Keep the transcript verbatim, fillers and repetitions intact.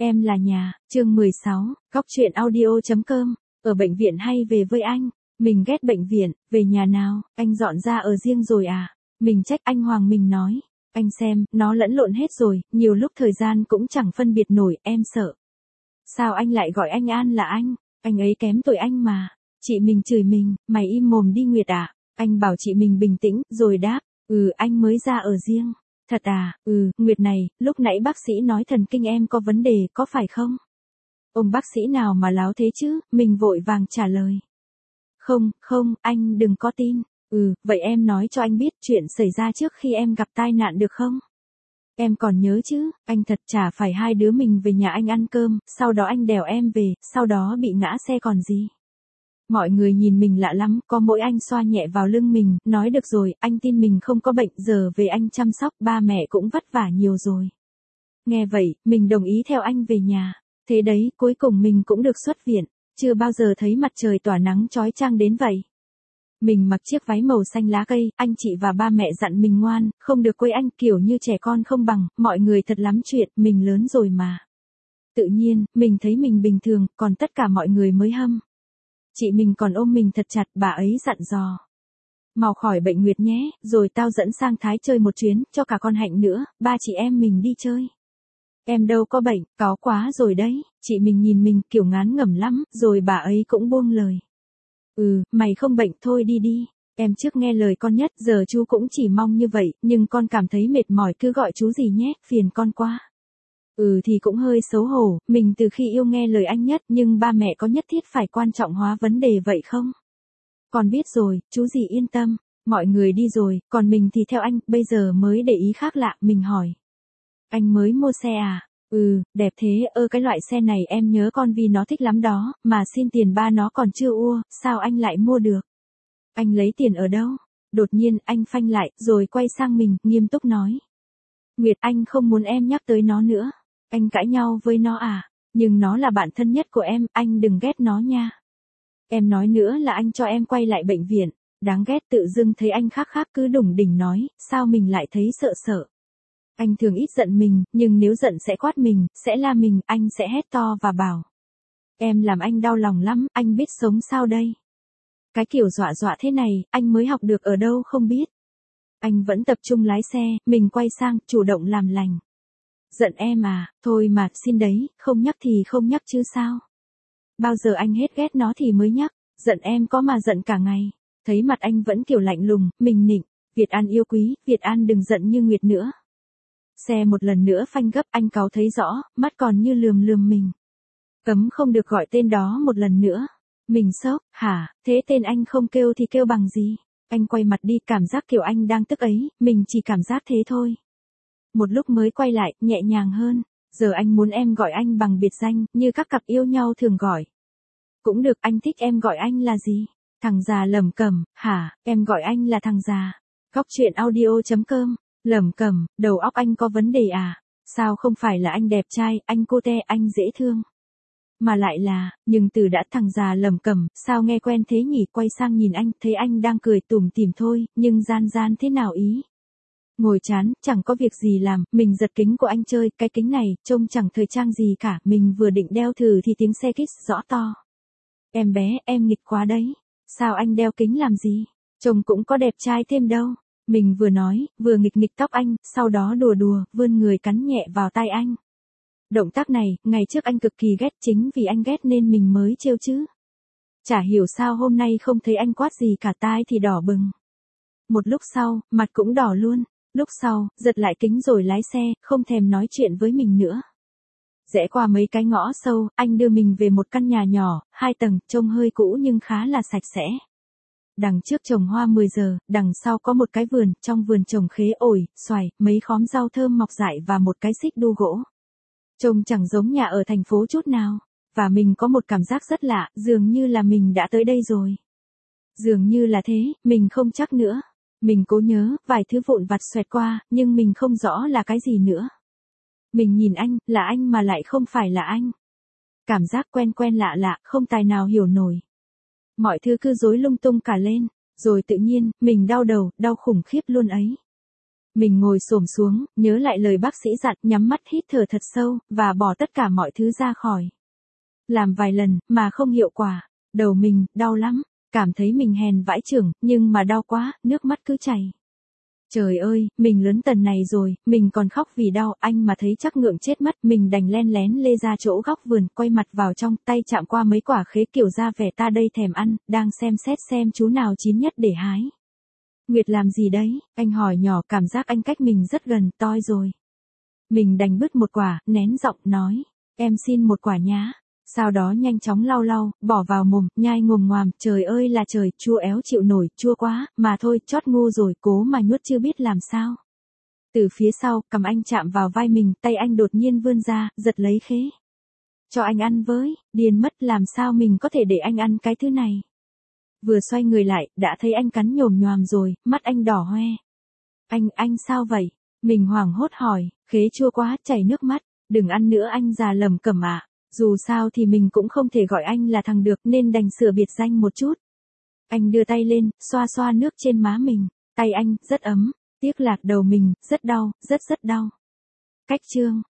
Em là nhà, chương mười sáu, góc truyện audio chấm com, ở bệnh viện hay về với anh? Mình ghét bệnh viện, về nhà nào, anh dọn ra ở riêng rồi à? Mình trách anh Hoàng. Mình nói, anh xem, nó lẫn lộn hết rồi, nhiều lúc thời gian cũng chẳng phân biệt nổi, em sợ. Sao anh lại gọi anh An là anh? Anh ấy kém tuổi anh mà. Chị mình chửi mình, mày im mồm đi Nguyệt à? Anh bảo chị mình bình tĩnh, rồi đáp, ừ anh mới ra ở riêng. Thật à, ừ, Nguyệt này, lúc nãy bác sĩ nói thần kinh em có vấn đề, có phải không? Ông bác sĩ nào mà láo thế chứ, mình vội vàng trả lời. Không, không, anh đừng có tin. Ừ, vậy em nói cho anh biết chuyện xảy ra trước khi em gặp tai nạn được không? Em còn nhớ chứ, anh thật chả phải hai đứa mình về nhà anh ăn cơm, sau đó anh đèo em về, sau đó bị ngã xe còn gì. Mọi người nhìn mình lạ lắm, có mỗi anh xoa nhẹ vào lưng mình, nói được rồi, anh tin mình không có bệnh, giờ về anh chăm sóc, ba mẹ cũng vất vả nhiều rồi. Nghe vậy, mình đồng ý theo anh về nhà. Thế đấy, cuối cùng mình cũng được xuất viện, chưa bao giờ thấy mặt trời tỏa nắng chói chang đến vậy. Mình mặc chiếc váy màu xanh lá cây, anh chị và ba mẹ dặn mình ngoan, không được quấy anh, kiểu như trẻ con không bằng, mọi người thật lắm chuyện, mình lớn rồi mà. Tự nhiên, mình thấy mình bình thường, còn tất cả mọi người mới hâm. Chị mình còn ôm mình thật chặt, bà ấy dặn dò. Mau khỏi bệnh Nguyệt nhé, rồi tao dẫn sang Thái chơi một chuyến, cho cả con Hạnh nữa, ba chị em mình đi chơi. Em đâu có bệnh, có quá rồi đấy, chị mình nhìn mình kiểu ngán ngẩm lắm, rồi bà ấy cũng buông lời. Ừ, mày không bệnh thôi đi đi, em trước nghe lời con nhất, giờ chú cũng chỉ mong như vậy, nhưng con cảm thấy mệt mỏi cứ gọi chú gì nhé, phiền con quá. Ừ thì cũng hơi xấu hổ, mình từ khi yêu nghe lời anh nhất, nhưng ba mẹ có nhất thiết phải quan trọng hóa vấn đề vậy không? Con biết rồi, chú gì yên tâm, mọi người đi rồi, còn mình thì theo anh, bây giờ mới để ý khác lạ, mình hỏi. Anh mới mua xe à? Ừ, đẹp thế, ơ cái loại xe này em nhớ con vì nó thích lắm đó, mà xin tiền ba nó còn chưa ua, sao anh lại mua được? Anh lấy tiền ở đâu? Đột nhiên, anh phanh lại, rồi quay sang mình, nghiêm túc nói. Nguyệt, anh không muốn em nhắc tới nó nữa. Anh cãi nhau với nó à? Nhưng nó là bạn thân nhất của em, anh đừng ghét nó nha. Em nói nữa là anh cho em quay lại bệnh viện. Đáng ghét, tự dưng thấy anh khác khác cứ đủng đỉnh nói, sao mình lại thấy sợ sợ. Anh thường ít giận mình, nhưng nếu giận sẽ quát mình, sẽ la mình, anh sẽ hét to và bảo. Em làm anh đau lòng lắm, anh biết sống sao đây? Cái kiểu dọa dọa thế này, anh mới học được ở đâu không biết. Anh vẫn tập trung lái xe, mình quay sang, chủ động làm lành. Giận em à, thôi mà, xin đấy, không nhắc thì không nhắc chứ sao. Bao giờ anh hết ghét nó thì mới nhắc, giận em có mà giận cả ngày. Thấy mặt anh vẫn kiểu lạnh lùng, mình nịnh, Việt An yêu quý, Việt An đừng giận như Nguyệt nữa. Xe một lần nữa phanh gấp, anh cáu thấy rõ, mắt còn như lườm lườm mình. Cấm không được gọi tên đó một lần nữa. Mình sốc, hả, thế tên anh không kêu thì kêu bằng gì? Anh quay mặt đi, cảm giác kiểu anh đang tức ấy, mình chỉ cảm giác thế thôi. Một lúc mới quay lại, nhẹ nhàng hơn. Giờ anh muốn em gọi anh bằng biệt danh, như các cặp yêu nhau thường gọi. Cũng được, anh thích em gọi anh là gì? Thằng già lẩm cẩm, hả, em gọi anh là thằng già. Góc truyện audio chấm com, lẩm cẩm, đầu óc anh có vấn đề à? Sao không phải là anh đẹp trai, anh cute, anh dễ thương? Mà lại là, nhưng từ đã thằng già lẩm cẩm, sao nghe quen thế nhỉ? Quay sang nhìn anh, thấy anh đang cười tủm tỉm thôi, nhưng gian gian thế nào ý? Ngồi chán, chẳng có việc gì làm, mình giật kính của anh chơi, cái kính này, trông chẳng thời trang gì cả, mình vừa định đeo thử thì tiếng xe kiss rõ to. Em bé, em nghịch quá đấy. Sao anh đeo kính làm gì? Trông cũng có đẹp trai thêm đâu. Mình vừa nói, vừa nghịch nghịch tóc anh, sau đó đùa đùa, vươn người cắn nhẹ vào tay anh. Động tác này, ngày trước anh cực kỳ ghét, chính vì anh ghét nên mình mới trêu chứ. Chả hiểu sao hôm nay không thấy anh quát gì cả, tai thì đỏ bừng. Một lúc sau, mặt cũng đỏ luôn. Lúc sau, giật lại kính rồi lái xe, không thèm nói chuyện với mình nữa. Rẽ qua mấy cái ngõ sâu, anh đưa mình về một căn nhà nhỏ, hai tầng, trông hơi cũ nhưng khá là sạch sẽ. Đằng trước trồng hoa mười giờ, đằng sau có một cái vườn, trong vườn trồng khế ổi, xoài, mấy khóm rau thơm mọc dại và một cái xích đu gỗ. Trông chẳng giống nhà ở thành phố chút nào, và mình có một cảm giác rất lạ, dường như là mình đã tới đây rồi. Dường như là thế, mình không chắc nữa. Mình cố nhớ, vài thứ vụn vặt xoẹt qua, nhưng mình không rõ là cái gì nữa. Mình nhìn anh, là anh mà lại không phải là anh. Cảm giác quen quen lạ lạ, không tài nào hiểu nổi. Mọi thứ cứ rối lung tung cả lên, rồi tự nhiên, mình đau đầu, đau khủng khiếp luôn ấy. Mình ngồi xổm xuống, nhớ lại lời bác sĩ dặn, nhắm mắt hít thở thật sâu, và bỏ tất cả mọi thứ ra khỏi. Làm vài lần, mà không hiệu quả. Đầu mình, đau lắm. Cảm thấy mình hèn vãi chưởng, nhưng mà đau quá, nước mắt cứ chảy. Trời ơi, mình lớn tần này rồi, mình còn khóc vì đau, anh mà thấy chắc ngượng chết mất, mình đành len lén lê ra chỗ góc vườn, quay mặt vào trong, tay chạm qua mấy quả khế kiểu ra vẻ ta đây thèm ăn, đang xem xét xem chú nào chín nhất để hái. Nguyệt làm gì đấy? Anh hỏi nhỏ, cảm giác anh cách mình rất gần, toi rồi. Mình đành bứt một quả, nén giọng nói, em xin một quả nhá. Sau đó nhanh chóng lau lau, bỏ vào mồm, nhai ngồm ngoàm, trời ơi là trời, chua éo chịu nổi, chua quá, mà thôi, chót ngu rồi, cố mà nuốt chưa biết làm sao. Từ phía sau, cầm anh chạm vào vai mình, tay anh đột nhiên vươn ra, giật lấy khế. Cho anh ăn với, điên mất, làm sao mình có thể để anh ăn cái thứ này. Vừa xoay người lại, đã thấy anh cắn nhồm nhoàm rồi, mắt anh đỏ hoe. Anh, anh sao vậy? Mình hoảng hốt hỏi, khế chua quá, chảy nước mắt, đừng ăn nữa anh già lầm cẩm ạ. Dù sao thì mình cũng không thể gọi anh là thằng được nên đành sửa biệt danh một chút. Anh đưa tay lên, xoa xoa nước trên má mình. Tay anh, rất ấm, tiếc lạc đầu mình, rất đau, rất rất đau. Cách chương